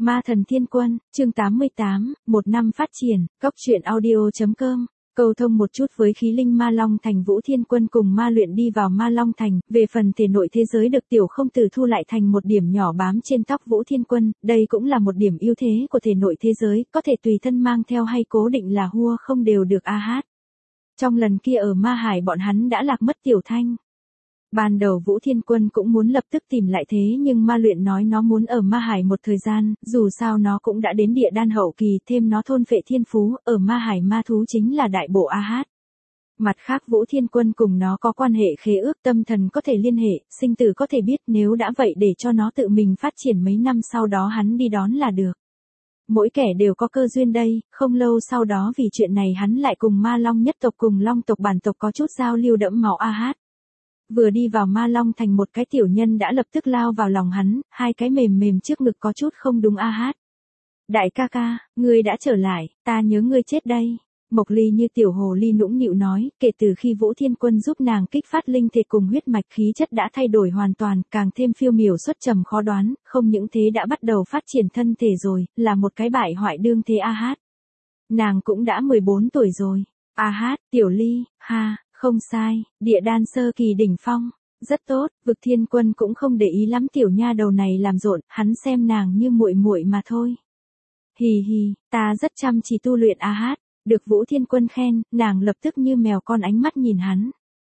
Ma thần thiên quân, chương 88, một năm phát triển, cốc truyện audio.com. Cầu thông một chút với khí linh Ma Long Thành. Vũ Thiên Quân cùng ma luyện đi vào Ma Long Thành, về phần thể nội thế giới được tiểu không tử thu lại thành một điểm nhỏ bám trên tóc Vũ Thiên Quân, đây cũng là một điểm ưu thế của thể nội thế giới, có thể tùy thân mang theo hay cố định là hua không đều được a hát. Trong lần kia ở Ma Hải bọn hắn đã lạc mất tiểu thanh. Ban đầu Vũ Thiên Quân cũng muốn lập tức tìm lại thế nhưng ma luyện nói nó muốn ở Ma Hải một thời gian, dù sao nó cũng đã đến địa đan hậu kỳ, thêm nó thôn phệ thiên phú, ở Ma Hải ma thú chính là đại bộ a hát. Mặt khác Vũ Thiên Quân cùng nó có quan hệ khế ước, tâm thần có thể liên hệ, sinh tử có thể biết, nếu đã vậy để cho nó tự mình phát triển mấy năm sau đó hắn đi đón là được. Mỗi kẻ đều có cơ duyên đây, không lâu sau đó vì chuyện này hắn lại cùng Ma Long nhất tộc cùng Long tộc bản tộc có chút giao lưu đẫm máu a hát. Vừa đi vào Ma Long Thành một cái tiểu nhân đã lập tức lao vào lòng hắn, hai cái mềm mềm trước ngực có chút không đúng a hát. Đại ca ca, ngươi đã trở lại, ta nhớ ngươi chết đây. Mộc Ly như tiểu hồ ly nũng nịu nói, kể từ khi Vũ Thiên Quân giúp nàng kích phát linh thể cùng huyết mạch khí chất đã thay đổi hoàn toàn, càng thêm phiêu miểu xuất trầm khó đoán, không những thế đã bắt đầu phát triển thân thể rồi, là một cái bại hoại đương thế a hát. Nàng cũng đã 14 tuổi rồi. A hát, tiểu Ly, ha. Không sai, địa đan sơ kỳ đỉnh phong, rất tốt, Vực Thiên Quân cũng không để ý lắm tiểu nha đầu này làm rộn, hắn xem nàng như muội muội mà thôi. Hì hì, ta rất chăm chỉ tu luyện a hát, được Vũ Thiên Quân khen, nàng lập tức như mèo con ánh mắt nhìn hắn.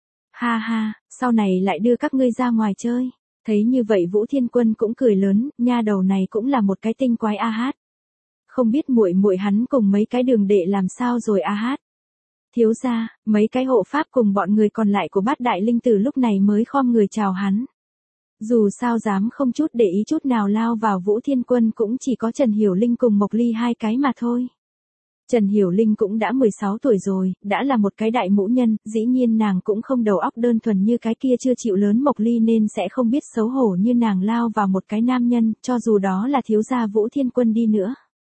Ha ha, sau này lại đưa các ngươi ra ngoài chơi. Thấy như vậy Vũ Thiên Quân cũng cười lớn, nha đầu này cũng là một cái tinh quái a hát. Không biết muội muội hắn cùng mấy cái đường đệ làm sao rồi a hát. Thiếu gia, mấy cái hộ pháp cùng bọn người còn lại của Bát Đại Linh Tử lúc này mới khom người chào hắn. Dù sao dám không chút để ý chút nào lao vào Vũ Thiên Quân cũng chỉ có Trần Hiểu Linh cùng Mộc Ly hai cái mà thôi. Trần Hiểu Linh cũng đã 16 tuổi rồi, đã là một cái đại mũ nhân, dĩ nhiên nàng cũng không đầu óc đơn thuần như cái kia chưa chịu lớn Mộc Ly nên sẽ không biết xấu hổ như nàng lao vào một cái nam nhân, cho dù đó là thiếu gia Vũ Thiên Quân đi nữa.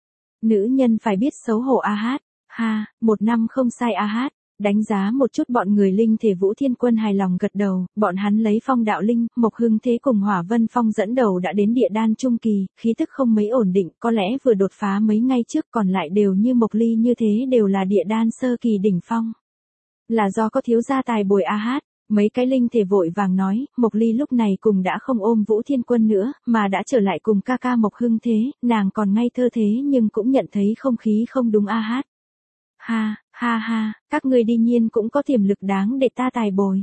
Nữ nhân phải biết xấu hổ a hát. Ha, một năm không sai a hát, đánh giá một chút bọn người linh thể Vũ Thiên Quân hài lòng gật đầu, bọn hắn lấy Phong Đạo Linh, Mộc Hưng Thế cùng Hỏa Vân Phong dẫn đầu đã đến địa đan trung kỳ, khí tức không mấy ổn định, có lẽ vừa đột phá mấy ngày trước còn lại đều như Mộc Ly như thế đều là địa đan sơ kỳ đỉnh phong. Là do có thiếu gia tài bồi a hát. Mấy cái linh thể vội vàng nói, Mộc Ly lúc này cùng đã không ôm Vũ Thiên Quân nữa, mà đã trở lại cùng ca ca Mộc Hưng Thế, nàng còn ngây thơ thế nhưng cũng nhận thấy không khí không đúng a hát. Ha, ha ha, các ngươi đương nhiên cũng có tiềm lực đáng để ta tài bồi.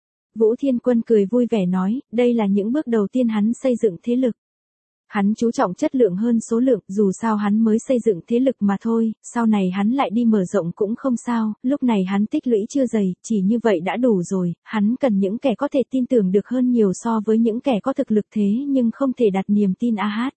Vũ Thiên Quân cười vui vẻ nói, đây là những bước đầu tiên hắn xây dựng thế lực. Hắn chú trọng chất lượng hơn số lượng, dù sao hắn mới xây dựng thế lực mà thôi, sau này hắn lại đi mở rộng cũng không sao, lúc này hắn tích lũy chưa dày, chỉ như vậy đã đủ rồi, hắn cần những kẻ có thể tin tưởng được hơn nhiều so với những kẻ có thực lực thế nhưng không thể đặt niềm tin a hát.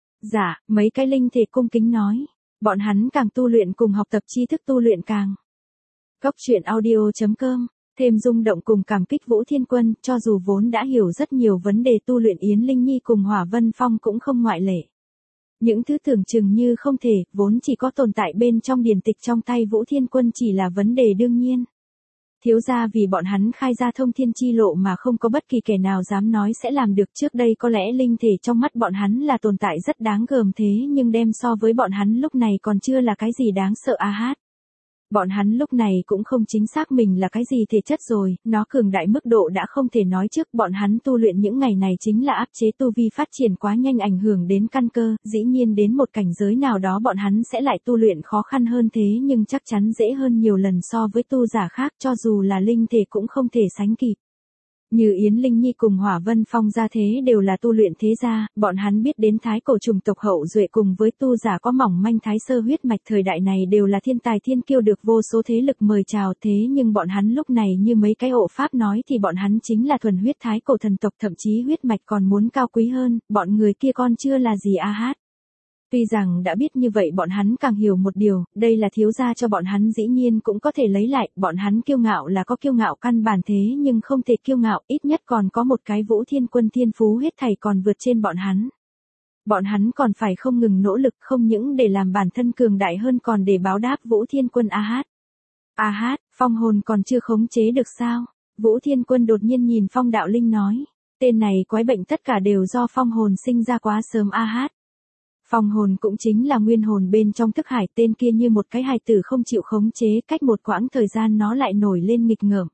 Dạ, mấy cái linh thể cung kính nói. Bọn hắn càng tu luyện cùng học tập tri thức tu luyện càng. Cốc truyện audio.com, thêm rung động cùng cảm kích Vũ Thiên Quân, cho dù vốn đã hiểu rất nhiều vấn đề tu luyện Yến Linh Nhi cùng Hỏa Vân Phong cũng không ngoại lệ. Những thứ tưởng chừng như không thể, vốn chỉ có tồn tại bên trong điển tịch trong tay Vũ Thiên Quân chỉ là vấn đề đương nhiên. Thiếu gia vì bọn hắn khai ra thông thiên chi lộ mà không có bất kỳ kẻ nào dám nói sẽ làm được, trước đây có lẽ linh thể trong mắt bọn hắn là tồn tại rất đáng gờm thế nhưng đem so với bọn hắn lúc này còn chưa là cái gì đáng sợ a hát. Bọn hắn lúc này cũng không chính xác mình là cái gì thể chất rồi, nó cường đại mức độ đã không thể nói trước, bọn hắn tu luyện những ngày này chính là áp chế tu vi phát triển quá nhanh ảnh hưởng đến căn cơ, dĩ nhiên đến một cảnh giới nào đó bọn hắn sẽ lại tu luyện khó khăn hơn thế nhưng chắc chắn dễ hơn nhiều lần so với tu giả khác cho dù là linh thể cũng không thể sánh kịp. Như Yến Linh Nhi cùng Hỏa Vân Phong ra thế đều là tu luyện thế gia, bọn hắn biết đến thái cổ trùng tộc hậu duệ cùng với tu giả có mỏng manh thái sơ huyết mạch thời đại này đều là thiên tài thiên kiêu được vô số thế lực mời chào thế nhưng bọn hắn lúc này như mấy cái hộ pháp nói thì bọn hắn chính là thuần huyết thái cổ thần tộc thậm chí huyết mạch còn muốn cao quý hơn, bọn người kia con chưa là gì a hát. Tuy rằng đã biết như vậy bọn hắn càng hiểu một điều, đây là thiếu gia cho bọn hắn dĩ nhiên cũng có thể lấy lại, bọn hắn kiêu ngạo là có kiêu ngạo căn bản thế nhưng không thể kiêu ngạo, ít nhất còn có một cái Vũ Thiên Quân thiên phú hết thảy còn vượt trên bọn hắn. Bọn hắn còn phải không ngừng nỗ lực không những để làm bản thân cường đại hơn còn để báo đáp Vũ Thiên Quân a hát. A hát, phong hồn còn chưa khống chế được sao? Vũ Thiên Quân đột nhiên nhìn Phong Đạo Linh nói, tên này quái bệnh tất cả đều do phong hồn sinh ra quá sớm a hát. Phong hồn cũng chính là nguyên hồn bên trong thức hải, tên kia như một cái hài tử không chịu khống chế, cách một quãng thời gian nó lại nổi lên nghịch ngợm.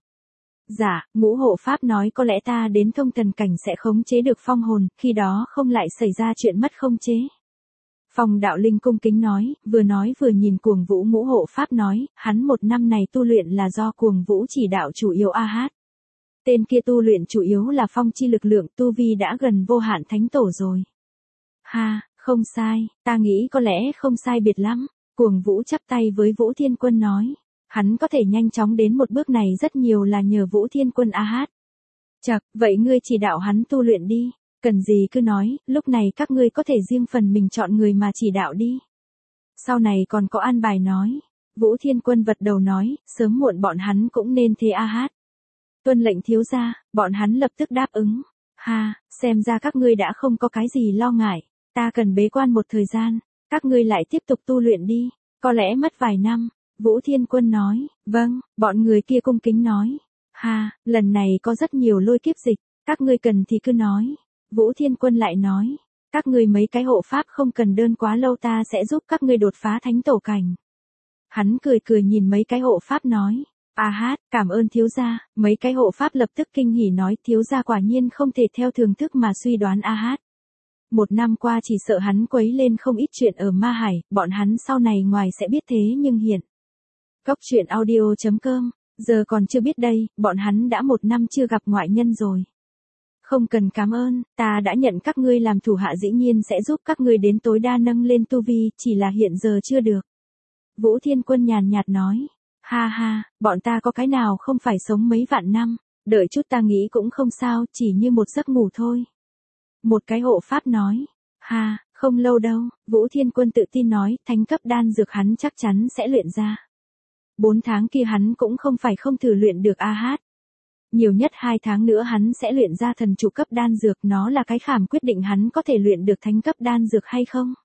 Dạ, ngũ hộ pháp nói có lẽ ta đến thông thần cảnh sẽ khống chế được phong hồn, khi đó không lại xảy ra chuyện mất khống chế. Phong đạo linh cung kính nói vừa nhìn Cuồng Vũ. Ngũ hộ pháp nói, hắn một năm này tu luyện là do Cuồng Vũ chỉ đạo chủ yếu a hát. Tên kia tu luyện chủ yếu là phong chi lực lượng, tu vi đã gần vô hạn thánh tổ rồi. Ha, không sai, ta nghĩ có lẽ không sai biệt lắm. Cuồng Vũ chắp tay với Vũ Thiên Quân nói. Hắn có thể nhanh chóng đến một bước này rất nhiều là nhờ Vũ Thiên Quân a hát. Chậc, vậy ngươi chỉ đạo hắn tu luyện đi. Cần gì cứ nói, lúc này các ngươi có thể riêng phần mình chọn người mà chỉ đạo đi. Sau này còn có an bài nói. Vũ Thiên Quân vật đầu nói, sớm muộn bọn hắn cũng nên thế a hát. Tuân lệnh thiếu gia, bọn hắn lập tức đáp ứng. Ha, xem ra các ngươi đã không có cái gì lo ngại. Ta cần bế quan một thời gian, các ngươi lại tiếp tục tu luyện đi, có lẽ mất vài năm. Vũ Thiên Quân nói, vâng, bọn người kia cung kính nói. Ha, lần này có rất nhiều lôi kiếp dịch, các ngươi cần thì cứ nói. Vũ Thiên Quân lại nói, các ngươi mấy cái hộ pháp không cần đơn quá lâu, ta sẽ giúp các ngươi đột phá thánh tổ cảnh. Hắn cười cười nhìn mấy cái hộ pháp nói, a hát, cảm ơn thiếu gia. Mấy cái hộ pháp lập tức kinh hỉ nói, thiếu gia quả nhiên không thể theo thường thức mà suy đoán a hát. Một năm qua chỉ sợ hắn quấy lên không ít chuyện ở Ma Hải, bọn hắn sau này ngoài sẽ biết thế nhưng hiện. Cốc truyện audio.com, giờ còn chưa biết đây, bọn hắn đã một năm chưa gặp ngoại nhân rồi. Không cần cảm ơn, ta đã nhận các ngươi làm thủ hạ, dĩ nhiên sẽ giúp các ngươi đến tối đa nâng lên tu vi, chỉ là hiện giờ chưa được. Vũ Thiên Quân nhàn nhạt nói, ha ha, bọn ta có cái nào không phải sống mấy vạn năm, đợi chút ta nghĩ cũng không sao, chỉ như một giấc ngủ thôi. Một cái hộ pháp nói, ha, không lâu đâu. Vũ Thiên Quân tự tin nói, thánh cấp đan dược hắn chắc chắn sẽ luyện ra. 4 tháng kia hắn cũng không phải không thử luyện được a hát. Nhiều nhất 2 tháng nữa hắn sẽ luyện ra thần trụ cấp đan dược, nó là cái khảm quyết định hắn có thể luyện được thánh cấp đan dược hay không.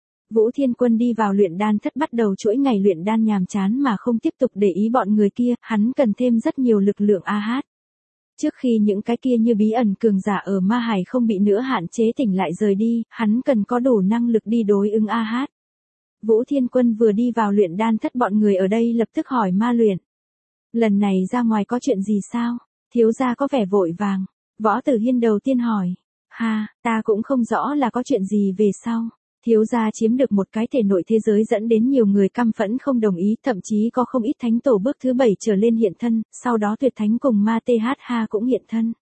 Vũ Thiên Quân đi vào luyện đan thất, bắt đầu chuỗi ngày luyện đan nhàm chán mà không tiếp tục để ý bọn người kia, hắn cần thêm rất nhiều lực lượng a hát. Trước khi những cái kia như bí ẩn cường giả ở Ma Hải không bị nữa hạn chế tỉnh lại rời đi, hắn cần có đủ năng lực đi đối ứng a hát. Vũ Thiên Quân vừa đi vào luyện đan thất, bọn người ở đây lập tức hỏi Ma Luyện. Lần này ra ngoài có chuyện gì sao? Thiếu gia có vẻ vội vàng. Võ Tử Hiên đầu tiên hỏi. Ha, ta cũng không rõ là có chuyện gì về sau. Thiếu gia chiếm được một cái thể nội thế giới dẫn đến nhiều người căm phẫn không đồng ý, thậm chí có không ít thánh tổ bước thứ 7 trở lên hiện thân, sau đó Tuyệt Thánh cùng Ma TH cũng hiện thân.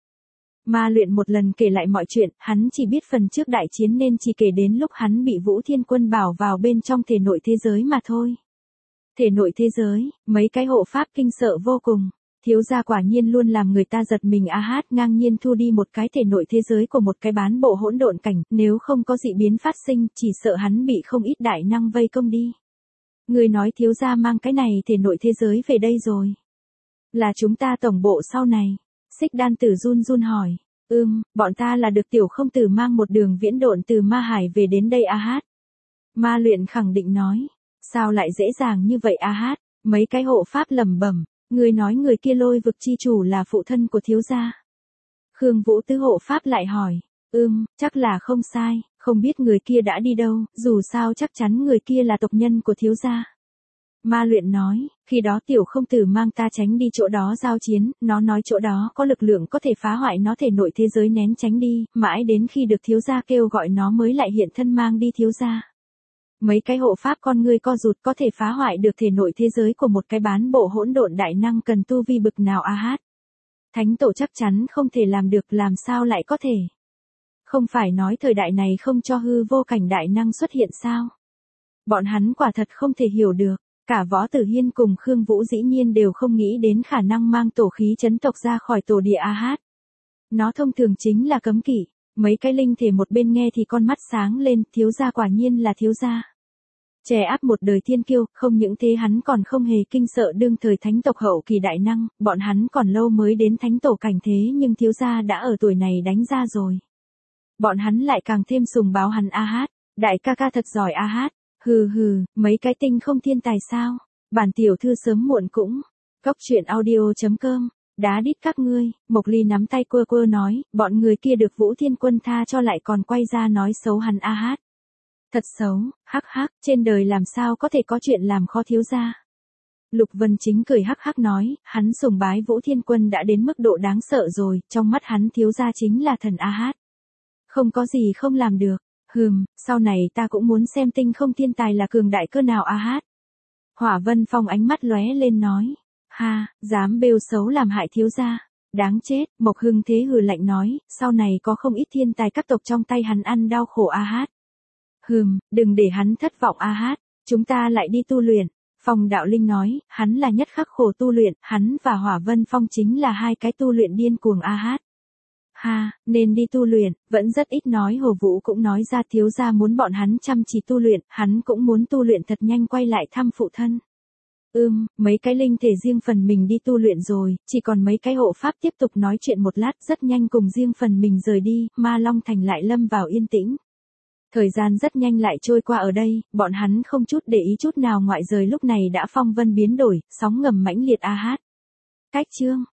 Ma Luyện một lần kể lại mọi chuyện, hắn chỉ biết phần trước đại chiến nên chỉ kể đến lúc hắn bị Vũ Thiên Quân bảo vào bên trong thể nội thế giới mà thôi. Thể nội thế giới, mấy cái hộ pháp kinh sợ vô cùng. Thiếu gia quả nhiên luôn làm người ta giật mình a hát, ngang nhiên thu đi một cái thể nội thế giới của một cái bán bộ hỗn độn cảnh, nếu không có dị biến phát sinh, chỉ sợ hắn bị không ít đại năng vây công đi. Người nói thiếu gia mang cái này thể nội thế giới về đây rồi. Là chúng ta tổng bộ sau này. Xích Đan Tử run run hỏi. Bọn ta là được tiểu không tử mang một đường viễn độn từ Ma Hải về đến đây a hát. Ma Luyện khẳng định nói. Sao lại dễ dàng như vậy a hát? Mấy cái hộ pháp lẩm bẩm. Người nói người kia Lôi Vực chi chủ là phụ thân của thiếu gia. Khương Vũ tứ hộ pháp lại hỏi. Chắc là không sai, không biết người kia đã đi đâu, dù sao chắc chắn người kia là tộc nhân của thiếu gia. Ma Luyện nói, khi đó tiểu không tử mang ta tránh đi chỗ đó giao chiến, nó nói chỗ đó có lực lượng có thể phá hoại nó thể nội thế giới, nén tránh đi, mãi đến khi được thiếu gia kêu gọi nó mới lại hiện thân mang đi thiếu gia. Mấy cái hộ pháp con ngươi co rụt, có thể phá hoại được thể nội thế giới của một cái bán bộ hỗn độn đại năng cần tu vi bực nào a hát. Thánh tổ chắc chắn không thể làm được, làm sao lại có thể. Không phải nói thời đại này không cho hư vô cảnh đại năng xuất hiện sao. Bọn hắn quả thật không thể hiểu được, cả Võ Tử Hiên cùng Khương Vũ dĩ nhiên đều không nghĩ đến khả năng mang tổ khí chấn tộc ra khỏi tổ địa a hát. Nó thông thường chính là cấm kỵ. Mấy cái linh thể một bên nghe thì con mắt sáng lên, thiếu gia quả nhiên là thiếu gia. Chè áp một đời thiên kiêu, không những thế hắn còn không hề kinh sợ đương thời thánh tộc hậu kỳ đại năng, bọn hắn còn lâu mới đến thánh tổ cảnh thế nhưng thiếu gia đã ở tuổi này đánh ra rồi. Bọn hắn lại càng thêm sùng bái hắn a hát, đại ca ca thật giỏi a hát, hừ, mấy cái tinh không thiên tài sao, bản tiểu thư sớm muộn cũng. Cốc truyện audio.com, đá đít các ngươi. Mộc Ly nắm tay quơ quơ nói, bọn người kia được Vũ Thiên Quân tha cho lại còn quay ra nói xấu hắn a hát. Thật xấu, hắc hắc, trên đời làm sao có thể có chuyện làm khó thiếu gia. Lục Vân Chính cười hắc hắc nói, hắn sùng bái Vũ Thiên Quân đã đến mức độ đáng sợ rồi, trong mắt hắn thiếu gia chính là thần A Hát. Không có gì không làm được, sau này ta cũng muốn xem tinh không thiên tài là cường đại cơ nào A Hát. Hỏa Vân Phong ánh mắt lóe lên nói, ha, dám bêu xấu làm hại thiếu gia. Đáng chết, Mộc Hưng Thế hừ lạnh nói, sau này có không ít thiên tài các tộc trong tay hắn ăn đau khổ A Hát. Đừng để hắn thất vọng A Hát, chúng ta lại đi tu luyện. Phong Đạo Linh nói, hắn là nhất khắc khổ tu luyện, hắn và Hỏa Vân Phong chính là hai cái tu luyện điên cuồng A Hát. Ha, nên đi tu luyện, vẫn rất ít nói. Hồ Vũ cũng nói ra thiếu gia muốn bọn hắn chăm chỉ tu luyện, hắn cũng muốn tu luyện thật nhanh quay lại thăm phụ thân. Mấy cái linh thể riêng phần mình đi tu luyện rồi, chỉ còn mấy cái hộ pháp tiếp tục nói chuyện một lát rất nhanh cùng riêng phần mình rời đi, Ma Long Thành lại lâm vào yên tĩnh. Thời gian rất nhanh lại trôi qua ở đây, bọn hắn không chút để ý chút nào ngoại giới lúc này đã phong vân biến đổi, sóng ngầm mãnh liệt A Hát. Cách chương